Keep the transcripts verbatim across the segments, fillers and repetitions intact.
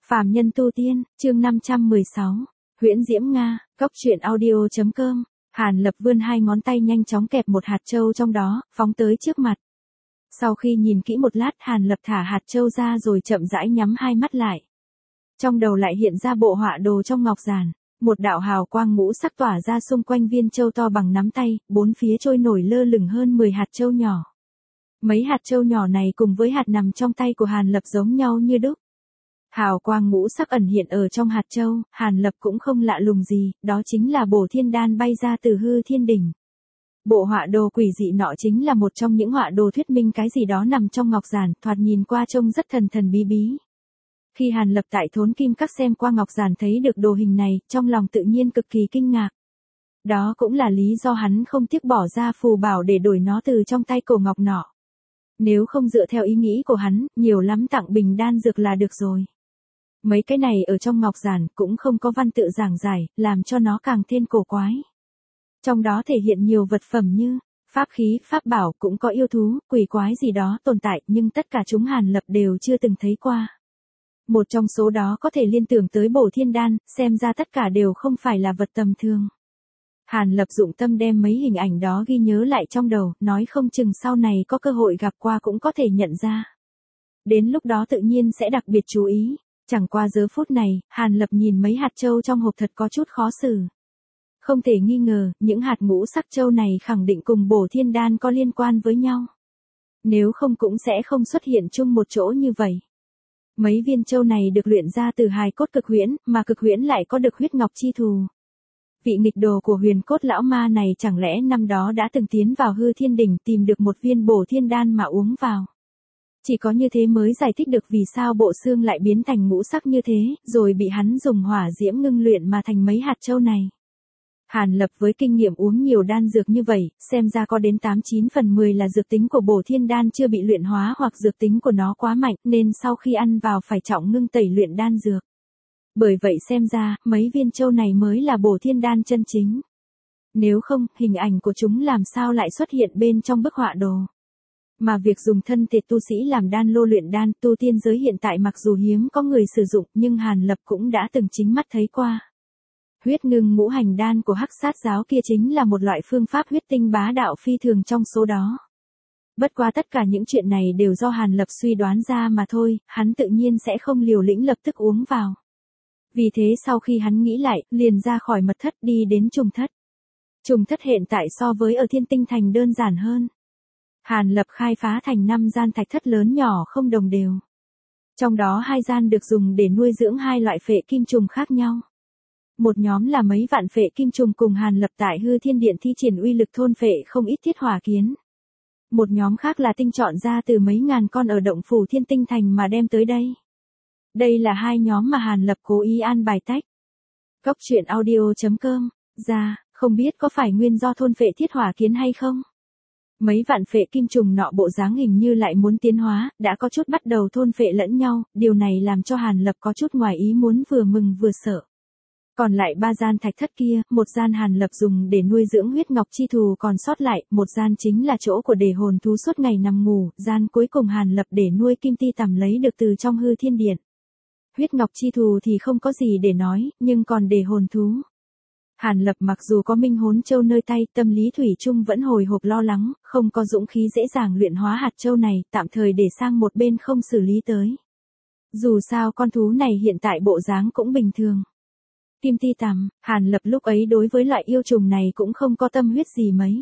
Phàm nhân tu tiên, chương năm trăm mười sáu. Huyễn Diễm Nga, Cốc truyện audio.com. Hàn Lập vươn hai ngón tay nhanh chóng kẹp một hạt châu trong đó, phóng tới trước mặt. Sau khi nhìn kỹ một lát, Hàn Lập thả hạt châu ra rồi chậm rãi nhắm hai mắt lại. Trong đầu lại hiện ra bộ họa đồ trong ngọc giản, một đạo hào quang ngũ sắc tỏa ra xung quanh viên châu to bằng nắm tay, bốn phía trôi nổi lơ lửng hơn mười hạt châu nhỏ. Mấy hạt châu nhỏ này cùng với hạt nằm trong tay của Hàn Lập giống nhau như đúc. Hào quang ngũ sắc ẩn hiện ở trong hạt châu, Hàn Lập cũng không lạ lùng gì, đó chính là bổ thiên đan bay ra từ hư thiên đỉnh. Bộ họa đồ quỷ dị nọ chính là một trong những họa đồ thuyết minh cái gì đó nằm trong ngọc giản, thoạt nhìn qua trông rất thần thần bí bí. Khi Hàn Lập tại Thốn Kim Các xem qua ngọc giản thấy được đồ hình này, trong lòng tự nhiên cực kỳ kinh ngạc. Đó cũng là lý do hắn không tiếc bỏ ra phù bảo để đổi nó từ trong tay cổ ngọc nọ. Nếu không dựa theo ý nghĩ của hắn, nhiều lắm tặng bình đan dược là được rồi. Mấy cái này ở trong ngọc giản cũng không có văn tự giảng giải, làm cho nó càng thêm cổ quái. Trong đó thể hiện nhiều vật phẩm như pháp khí, pháp bảo, cũng có yêu thú, quỷ quái gì đó tồn tại, nhưng tất cả chúng Hàn Lập đều chưa từng thấy qua. Một trong số đó có thể liên tưởng tới bổ thiên đan, xem ra tất cả đều không phải là vật tầm thường. Hàn Lập dụng tâm đem mấy hình ảnh đó ghi nhớ lại trong đầu, nói không chừng sau này có cơ hội gặp qua cũng có thể nhận ra. Đến lúc đó tự nhiên sẽ đặc biệt chú ý. Chẳng qua giờ phút này, Hàn Lập nhìn mấy hạt châu trong hộp thật có chút khó xử. Không thể nghi ngờ, những hạt ngũ sắc châu này khẳng định cùng bổ thiên đan có liên quan với nhau. Nếu không cũng sẽ không xuất hiện chung một chỗ như vậy. Mấy viên châu này được luyện ra từ hài cốt cực huyễn, mà cực huyễn lại có được huyết ngọc chi thù. Vị nghịch đồ của huyền cốt lão ma này chẳng lẽ năm đó đã từng tiến vào hư thiên đỉnh tìm được một viên bổ thiên đan mà uống vào. Chỉ có như thế mới giải thích được vì sao bộ xương lại biến thành ngũ sắc như thế, rồi bị hắn dùng hỏa diễm ngưng luyện mà thành mấy hạt châu này. Hàn Lập với kinh nghiệm uống nhiều đan dược như vậy, xem ra có đến tám chín phần mười là dược tính của bổ thiên đan chưa bị luyện hóa hoặc dược tính của nó quá mạnh nên sau khi ăn vào phải trọng ngưng tẩy luyện đan dược. Bởi vậy xem ra, mấy viên châu này mới là bổ thiên đan chân chính. Nếu không, hình ảnh của chúng làm sao lại xuất hiện bên trong bức họa đồ. Mà việc dùng thân thể tu sĩ làm đan lô luyện đan, tu tiên giới hiện tại mặc dù hiếm có người sử dụng nhưng Hàn Lập cũng đã từng chính mắt thấy qua. Huyết ngưng ngũ hành đan của Hắc Sát giáo kia chính là một loại phương pháp huyết tinh bá đạo phi thường trong số đó. Bất quá tất cả những chuyện này đều do Hàn Lập suy đoán ra mà thôi, hắn tự nhiên sẽ không liều lĩnh lập tức uống vào. Vì thế sau khi hắn nghĩ lại, liền ra khỏi mật thất đi đến trùng thất. Trùng thất hiện tại so với ở Thiên Tinh Thành đơn giản hơn. Hàn Lập khai phá thành năm gian thạch thất lớn nhỏ không đồng đều. Trong đó hai gian được dùng để nuôi dưỡng hai loại phệ kim trùng khác nhau. Một nhóm là mấy vạn phệ kim trùng cùng Hàn Lập tại hư thiên điện thi triển uy lực thôn phệ không ít thiết hỏa kiến. Một nhóm khác là tinh chọn ra từ mấy ngàn con ở động phủ Thiên Tinh Thành mà đem tới đây. Đây là hai nhóm mà Hàn Lập cố ý an bài tách. Cốc truyện audio.com, ra, không biết có phải nguyên do thôn phệ thiết hỏa kiến hay không? Mấy vạn phệ kim trùng nọ bộ dáng hình như lại muốn tiến hóa, đã có chút bắt đầu thôn phệ lẫn nhau, điều này làm cho Hàn Lập có chút ngoài ý muốn vừa mừng vừa sợ. Còn lại ba gian thạch thất kia, một gian Hàn Lập dùng để nuôi dưỡng huyết ngọc chi thù còn sót lại, một gian chính là chỗ của để hồn thú suốt ngày nằm ngủ, gian cuối cùng Hàn Lập để nuôi kim ti tằm lấy được từ trong hư thiên điện. Huyết ngọc chi thù thì không có gì để nói, nhưng còn để hồn thú. Hàn Lập mặc dù có minh hốn châu nơi tay, tâm lý thủy chung vẫn hồi hộp lo lắng, không có dũng khí dễ dàng luyện hóa hạt châu này, tạm thời để sang một bên không xử lý tới. Dù sao con thú này hiện tại bộ dáng cũng bình thường. Kim ti tằm, Hàn Lập lúc ấy đối với loại yêu trùng này cũng không có tâm huyết gì mấy.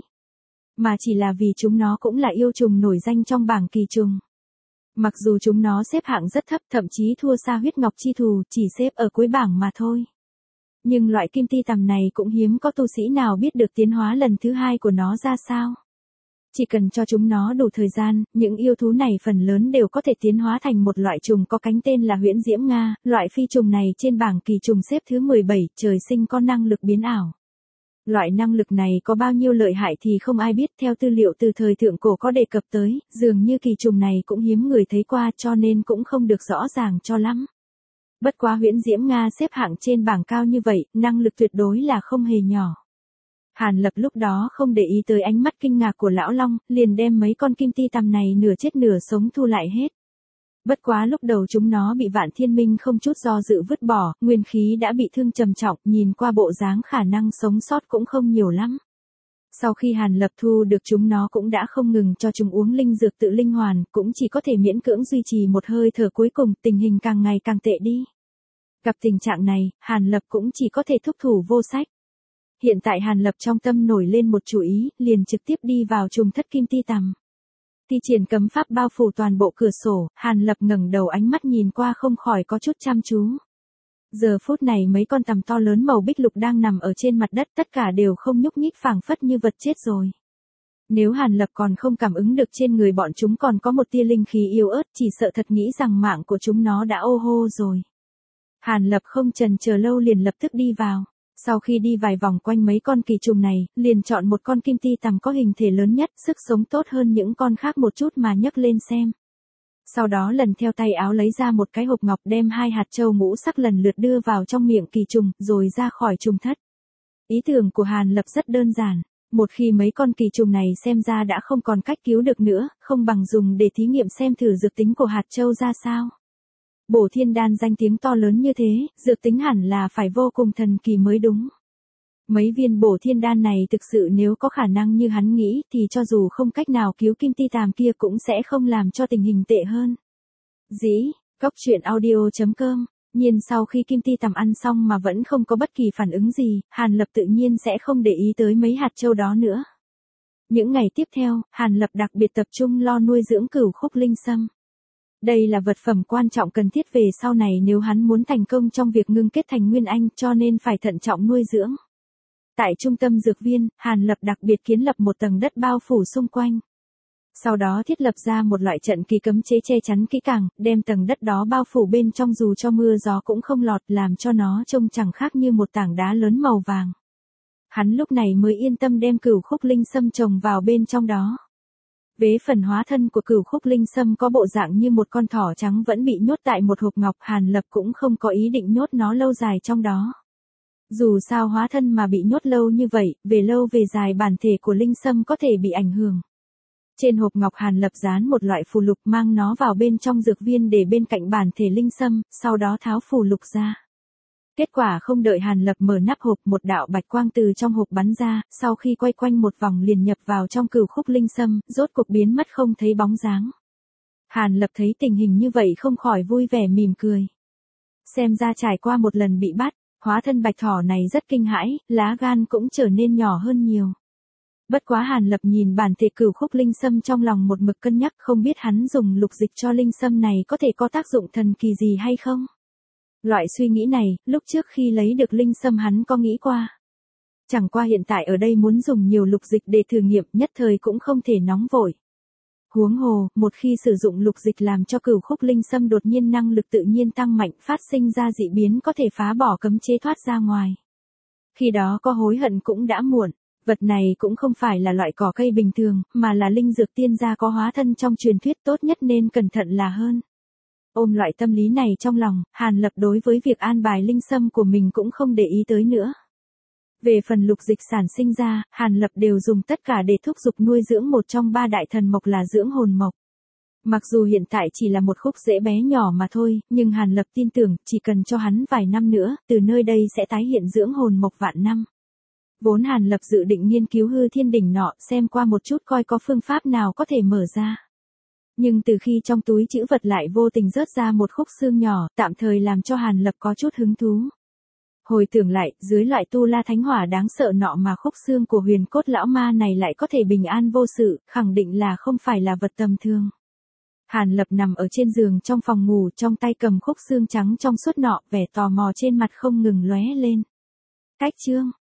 Mà chỉ là vì chúng nó cũng là yêu trùng nổi danh trong bảng kỳ trùng. Mặc dù chúng nó xếp hạng rất thấp, thậm chí thua xa huyết ngọc chi thù, chỉ xếp ở cuối bảng mà thôi. Nhưng loại kim ti tằm này cũng hiếm có tu sĩ nào biết được tiến hóa lần thứ hai của nó ra sao. Chỉ cần cho chúng nó đủ thời gian, những yêu thú này phần lớn đều có thể tiến hóa thành một loại trùng có cánh tên là Huyễn Diễm Nga, loại phi trùng này trên bảng kỳ trùng xếp thứ mười bảy, trời sinh có năng lực biến ảo. Loại năng lực này có bao nhiêu lợi hại thì không ai biết, theo tư liệu từ thời thượng cổ có đề cập tới, dường như kỳ trùng này cũng hiếm người thấy qua cho nên cũng không được rõ ràng cho lắm. Bất quá Huyễn Diễm Nga xếp hạng trên bảng cao như vậy, năng lực tuyệt đối là không hề nhỏ. Hàn Lập lúc đó không để ý tới ánh mắt kinh ngạc của lão Long, liền đem mấy con kim ti tằm này nửa chết nửa sống thu lại hết. Bất quá lúc đầu chúng nó bị Vạn Thiên Minh không chút do dự vứt bỏ, nguyên khí đã bị thương trầm trọng, nhìn qua bộ dáng khả năng sống sót cũng không nhiều lắm. Sau khi Hàn Lập thu được chúng nó cũng đã không ngừng cho chúng uống linh dược tự linh hoàn, cũng chỉ có thể miễn cưỡng duy trì một hơi thở cuối cùng, tình hình càng ngày càng tệ đi. Gặp tình trạng này, Hàn Lập cũng chỉ có thể thúc thủ vô sách. Hiện tại Hàn Lập trong tâm nổi lên một chủ ý, liền trực tiếp đi vào trùng thất kim ti tằm. Thi triển cấm pháp bao phủ toàn bộ cửa sổ, Hàn Lập ngẩng đầu ánh mắt nhìn qua không khỏi có chút chăm chú. Giờ phút này mấy con tằm to lớn màu bích lục đang nằm ở trên mặt đất, tất cả đều không nhúc nhích phảng phất như vật chết rồi. Nếu Hàn Lập còn không cảm ứng được trên người bọn chúng còn có một tia linh khí yếu ớt, chỉ sợ thật nghĩ rằng mạng của chúng nó đã ô hô rồi. Hàn Lập không chần chờ lâu liền lập tức đi vào. Sau khi đi vài vòng quanh mấy con kỳ trùng này, liền chọn một con kim ti tằm có hình thể lớn nhất, sức sống tốt hơn những con khác một chút mà nhấc lên xem. Sau đó lần theo tay áo lấy ra một cái hộp ngọc, đem hai hạt châu ngũ sắc lần lượt đưa vào trong miệng kỳ trùng, rồi ra khỏi trùng thất. Ý tưởng của Hàn Lập rất đơn giản. Một khi mấy con kỳ trùng này xem ra đã không còn cách cứu được nữa, không bằng dùng để thí nghiệm xem thử dược tính của hạt châu ra sao. Bổ thiên đan danh tiếng to lớn như thế, dược tính hẳn là phải vô cùng thần kỳ mới đúng. Mấy viên bổ thiên đan này thực sự nếu có khả năng như hắn nghĩ thì cho dù không cách nào cứu kim ti tàm kia cũng sẽ không làm cho tình hình tệ hơn. Dĩ, Cốc Truyện Audio chấm com. Nhiên sau khi kim ti tằm ăn xong mà vẫn không có bất kỳ phản ứng gì, Hàn Lập tự nhiên sẽ không để ý tới mấy hạt châu đó nữa. Những ngày tiếp theo, Hàn Lập đặc biệt tập trung lo nuôi dưỡng cửu khúc linh sâm. Đây là vật phẩm quan trọng cần thiết về sau này nếu hắn muốn thành công trong việc ngưng kết thành nguyên anh, cho nên phải thận trọng nuôi dưỡng. Tại trung tâm dược viên, Hàn Lập đặc biệt kiến lập một tầng đất bao phủ xung quanh. Sau đó thiết lập ra một loại trận kỳ cấm chế che chắn kỹ càng, đem tầng đất đó bao phủ bên trong dù cho mưa gió cũng không lọt, làm cho nó trông chẳng khác như một tảng đá lớn màu vàng. Hắn lúc này mới yên tâm đem cửu khúc linh sâm trồng vào bên trong đó. Vế phần hóa thân của cửu khúc linh sâm có bộ dạng như một con thỏ trắng vẫn bị nhốt tại một hộp ngọc, Hàn Lập cũng không có ý định nhốt nó lâu dài trong đó. Dù sao hóa thân mà bị nhốt lâu như vậy, về lâu về dài bản thể của linh sâm có thể bị ảnh hưởng. Trên hộp ngọc Hàn Lập dán một loại phù lục, mang nó vào bên trong dược viên để bên cạnh bản thể linh sâm, sau đó tháo phù lục ra. Kết quả không đợi Hàn Lập mở nắp hộp, một đạo bạch quang từ trong hộp bắn ra, sau khi quay quanh một vòng liền nhập vào trong cửu khúc linh sâm, rốt cục biến mất không thấy bóng dáng. Hàn Lập thấy tình hình như vậy không khỏi vui vẻ mỉm cười. Xem ra trải qua một lần bị bắt, hóa thân bạch thỏ này rất kinh hãi, lá gan cũng trở nên nhỏ hơn nhiều. Bất quá Hàn Lập nhìn bản thể cửu khúc linh sâm trong lòng một mực cân nhắc, không biết hắn dùng lục dịch cho linh sâm này có thể có tác dụng thần kỳ gì hay không. Loại suy nghĩ này, lúc trước khi lấy được linh sâm hắn có nghĩ qua. Chẳng qua hiện tại ở đây muốn dùng nhiều lục dịch để thử nghiệm, nhất thời cũng không thể nóng vội. Huống hồ, một khi sử dụng lục dịch làm cho cửu khúc linh sâm đột nhiên năng lực tự nhiên tăng mạnh, phát sinh ra dị biến có thể phá bỏ cấm chế thoát ra ngoài. Khi đó có hối hận cũng đã muộn. Vật này cũng không phải là loại cỏ cây bình thường, mà là linh dược tiên gia có hóa thân trong truyền thuyết, tốt nhất nên cẩn thận là hơn. Ôm loại tâm lý này trong lòng, Hàn Lập đối với việc an bài linh sâm của mình cũng không để ý tới nữa. Về phần lục dịch sản sinh ra, Hàn Lập đều dùng tất cả để thúc giục nuôi dưỡng một trong ba đại thần mộc là dưỡng hồn mộc. Mặc dù hiện tại chỉ là một khúc rễ bé nhỏ mà thôi, nhưng Hàn Lập tin tưởng, chỉ cần cho hắn vài năm nữa, từ nơi đây sẽ tái hiện dưỡng hồn mộc vạn năm. Vốn Hàn Lập dự định nghiên cứu hư thiên đỉnh nọ, xem qua một chút coi có phương pháp nào có thể mở ra. Nhưng từ khi trong túi trữ vật lại vô tình rớt ra một khúc xương nhỏ, tạm thời làm cho Hàn Lập có chút hứng thú. Hồi tưởng lại, dưới loại tu la thánh hỏa đáng sợ nọ mà khúc xương của huyền cốt lão ma này lại có thể bình an vô sự, khẳng định là không phải là vật tầm thường. Hàn Lập nằm ở trên giường trong phòng ngủ, trong tay cầm khúc xương trắng trong suốt nọ, vẻ tò mò trên mặt không ngừng lóe lên. Cách chương